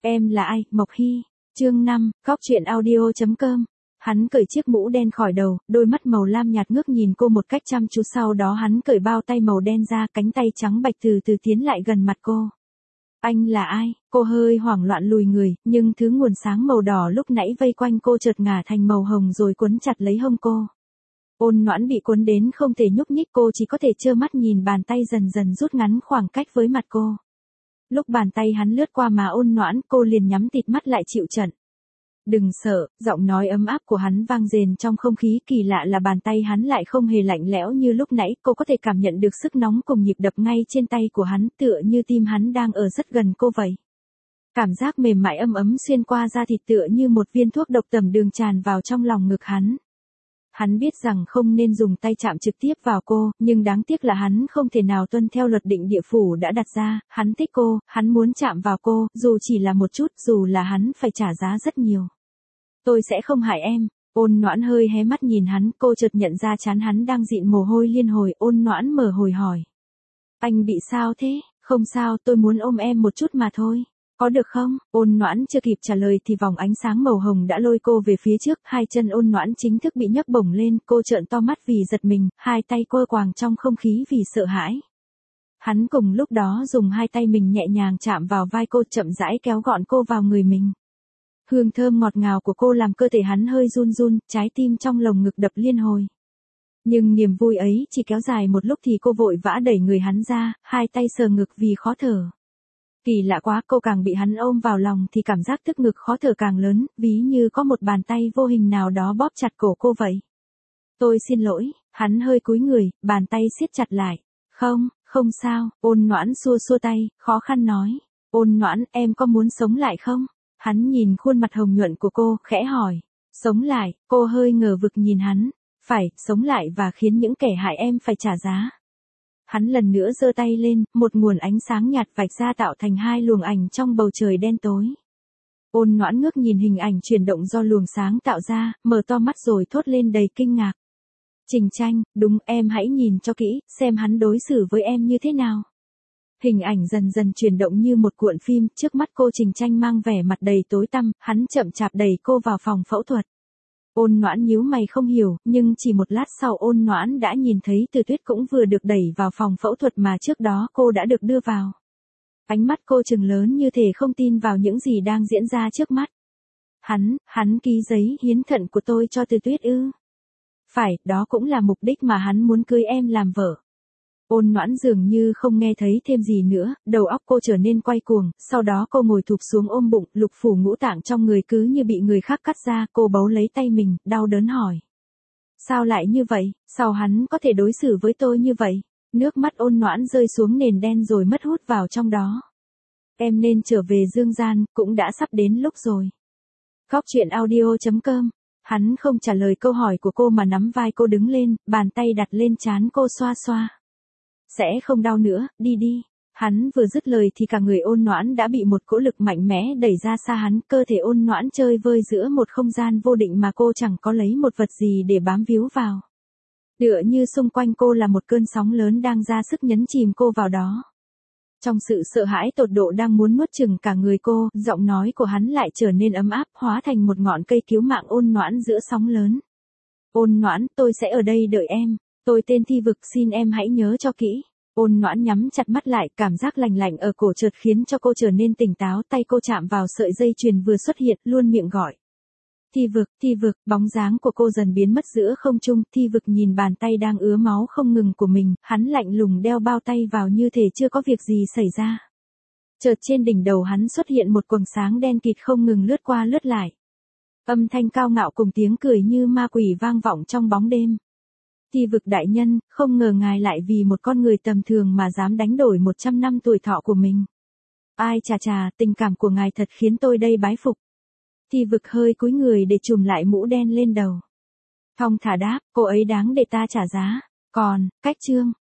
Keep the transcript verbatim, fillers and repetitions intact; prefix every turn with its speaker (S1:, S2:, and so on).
S1: Em là ai, Mộc Hy. Chương năm, Cóc truyện audio chấm com. Hắn cởi chiếc mũ đen khỏi đầu, đôi mắt màu lam nhạt ngước nhìn cô một cách chăm chú, sau đó hắn cởi bao tay màu đen ra, cánh tay trắng bạch từ từ tiến lại gần mặt cô. Anh là ai? Cô hơi hoảng loạn lùi người, nhưng thứ nguồn sáng màu đỏ lúc nãy vây quanh cô chợt ngả thành màu hồng rồi quấn chặt lấy hông cô. Ôn Noãn bị cuốn đến không thể nhúc nhích, cô chỉ có thể trơ mắt nhìn bàn tay dần dần rút ngắn khoảng cách với mặt cô. Lúc bàn tay hắn lướt qua má Ôn Noãn, cô liền nhắm tịt mắt lại chịu trận. Đừng sợ, giọng nói ấm áp của hắn vang rền trong không khí, kỳ lạ là bàn tay hắn lại không hề lạnh lẽo như lúc nãy, cô có thể cảm nhận được sức nóng cùng nhịp đập ngay trên tay của hắn, tựa như tim hắn đang ở rất gần cô vậy. Cảm giác mềm mại ấm ấm xuyên qua da thịt tựa như một viên thuốc độc tẩm đường tràn vào trong lòng ngực hắn. Hắn biết rằng không nên dùng tay chạm trực tiếp vào cô, nhưng đáng tiếc là hắn không thể nào tuân theo luật định địa phủ đã đặt ra, hắn thích cô, hắn muốn chạm vào cô, dù chỉ là một chút, dù là hắn phải trả giá rất nhiều. Tôi sẽ không hại em. Ôn Noãn hơi hé mắt nhìn hắn, cô chợt nhận ra trán hắn đang dịn mồ hôi liên hồi. Ôn Noãn mở hồi hỏi. Anh bị sao thế? Không sao, tôi muốn ôm em một chút mà thôi. Có được không? Ôn Noãn chưa kịp trả lời thì vòng ánh sáng màu hồng đã lôi cô về phía trước, hai chân Ôn Noãn chính thức bị nhấc bổng lên, cô trợn to mắt vì giật mình, hai tay quơ quàng trong không khí vì sợ hãi. Hắn cùng lúc đó dùng hai tay mình nhẹ nhàng chạm vào vai cô, chậm rãi kéo gọn cô vào người mình. Hương thơm ngọt ngào của cô làm cơ thể hắn hơi run run, trái tim trong lồng ngực đập liên hồi. Nhưng niềm vui ấy chỉ kéo dài một lúc thì cô vội vã đẩy người hắn ra, hai tay sờ ngực vì khó thở. Kỳ lạ quá, cô càng bị hắn ôm vào lòng thì cảm giác tức ngực khó thở càng lớn, ví như có một bàn tay vô hình nào đó bóp chặt cổ cô vậy. Tôi xin lỗi, hắn hơi cúi người, bàn tay siết chặt lại. Không, không sao, Ôn Noãn xua xua tay, khó khăn nói. Ôn Noãn, em có muốn sống lại không? Hắn nhìn khuôn mặt hồng nhuận của cô, khẽ hỏi. Sống lại, cô hơi ngờ vực nhìn hắn. Phải, sống lại và khiến những kẻ hại em phải trả giá. Hắn lần nữa giơ tay lên, một nguồn ánh sáng nhạt vạch ra tạo thành hai luồng ảnh trong bầu trời đen tối. Ôn Noãn ngước nhìn hình ảnh chuyển động do luồng sáng tạo ra, mở to mắt rồi thốt lên đầy kinh ngạc. Trình Tranh, đúng, em hãy nhìn cho kỹ, xem hắn đối xử với em như thế nào. Hình ảnh dần dần chuyển động như một cuộn phim, trước mắt cô Trình Tranh mang vẻ mặt đầy tối tăm, hắn chậm chạp đẩy cô vào phòng phẫu thuật. Ôn Noãn nhíu mày không hiểu, nhưng chỉ một lát sau Ôn Noãn đã nhìn thấy Từ Tuyết cũng vừa được đẩy vào phòng phẫu thuật mà trước đó cô đã được đưa vào. Ánh mắt cô trừng lớn như thể không tin vào những gì đang diễn ra trước mắt. Hắn, hắn ký giấy hiến thận của tôi cho Từ Tuyết ư? Phải, đó cũng là mục đích mà hắn muốn cưới em làm vợ. Ôn Noãn dường như không nghe thấy thêm gì nữa, đầu óc cô trở nên quay cuồng, sau đó cô ngồi thụp xuống ôm bụng, lục phủ ngũ tạng trong người cứ như bị người khác cắt ra, cô bấu lấy tay mình, đau đớn hỏi. Sao lại như vậy, sao hắn có thể đối xử với tôi như vậy? Nước mắt Ôn Noãn rơi xuống nền đen rồi mất hút vào trong đó. Em nên trở về dương gian, cũng đã sắp đến lúc rồi. Cóc truyện audio chấm com. Hắn không trả lời câu hỏi của cô mà nắm vai cô đứng lên, bàn tay đặt lên trán cô xoa xoa. Sẽ không đau nữa, đi đi. Hắn vừa dứt lời thì cả người Ôn Noãn đã bị một cỗ lực mạnh mẽ đẩy ra xa hắn, cơ thể Ôn Noãn chơi vơi giữa một không gian vô định mà cô chẳng có lấy một vật gì để bám víu vào. Tựa như xung quanh cô là một cơn sóng lớn đang ra sức nhấn chìm cô vào đó. Trong sự sợ hãi tột độ đang muốn nuốt chửng cả người cô, giọng nói của hắn lại trở nên ấm áp, hóa thành một ngọn cây cứu mạng Ôn Noãn giữa sóng lớn. Ôn Noãn, tôi sẽ ở đây đợi em. Tôi tên Thi Vực, xin em hãy nhớ cho kỹ. Ôn Noãn nhắm chặt mắt lại, cảm giác lành lạnh ở cổ chợt khiến cho cô trở nên tỉnh táo, tay cô chạm vào sợi dây chuyền vừa xuất hiện, luôn miệng gọi. Thi Vực, Thi Vực, bóng dáng của cô dần biến mất giữa không trung, Thi Vực nhìn bàn tay đang ứa máu không ngừng của mình, hắn lạnh lùng đeo bao tay vào như thể chưa có việc gì xảy ra. Chợt trên đỉnh đầu hắn xuất hiện một quầng sáng đen kịt không ngừng lướt qua lướt lại. Âm thanh cao ngạo cùng tiếng cười như ma quỷ vang vọng trong bóng đêm. Thi Vực đại nhân, không ngờ ngài lại vì một con người tầm thường mà dám đánh đổi một trăm năm tuổi thọ của mình. Ai chà chà, tình cảm của ngài thật khiến tôi đây bái phục. Thi Vực hơi cúi người để trùm lại mũ đen lên đầu. Thong thả đáp, cô ấy đáng để ta trả giá. Còn, cách chương.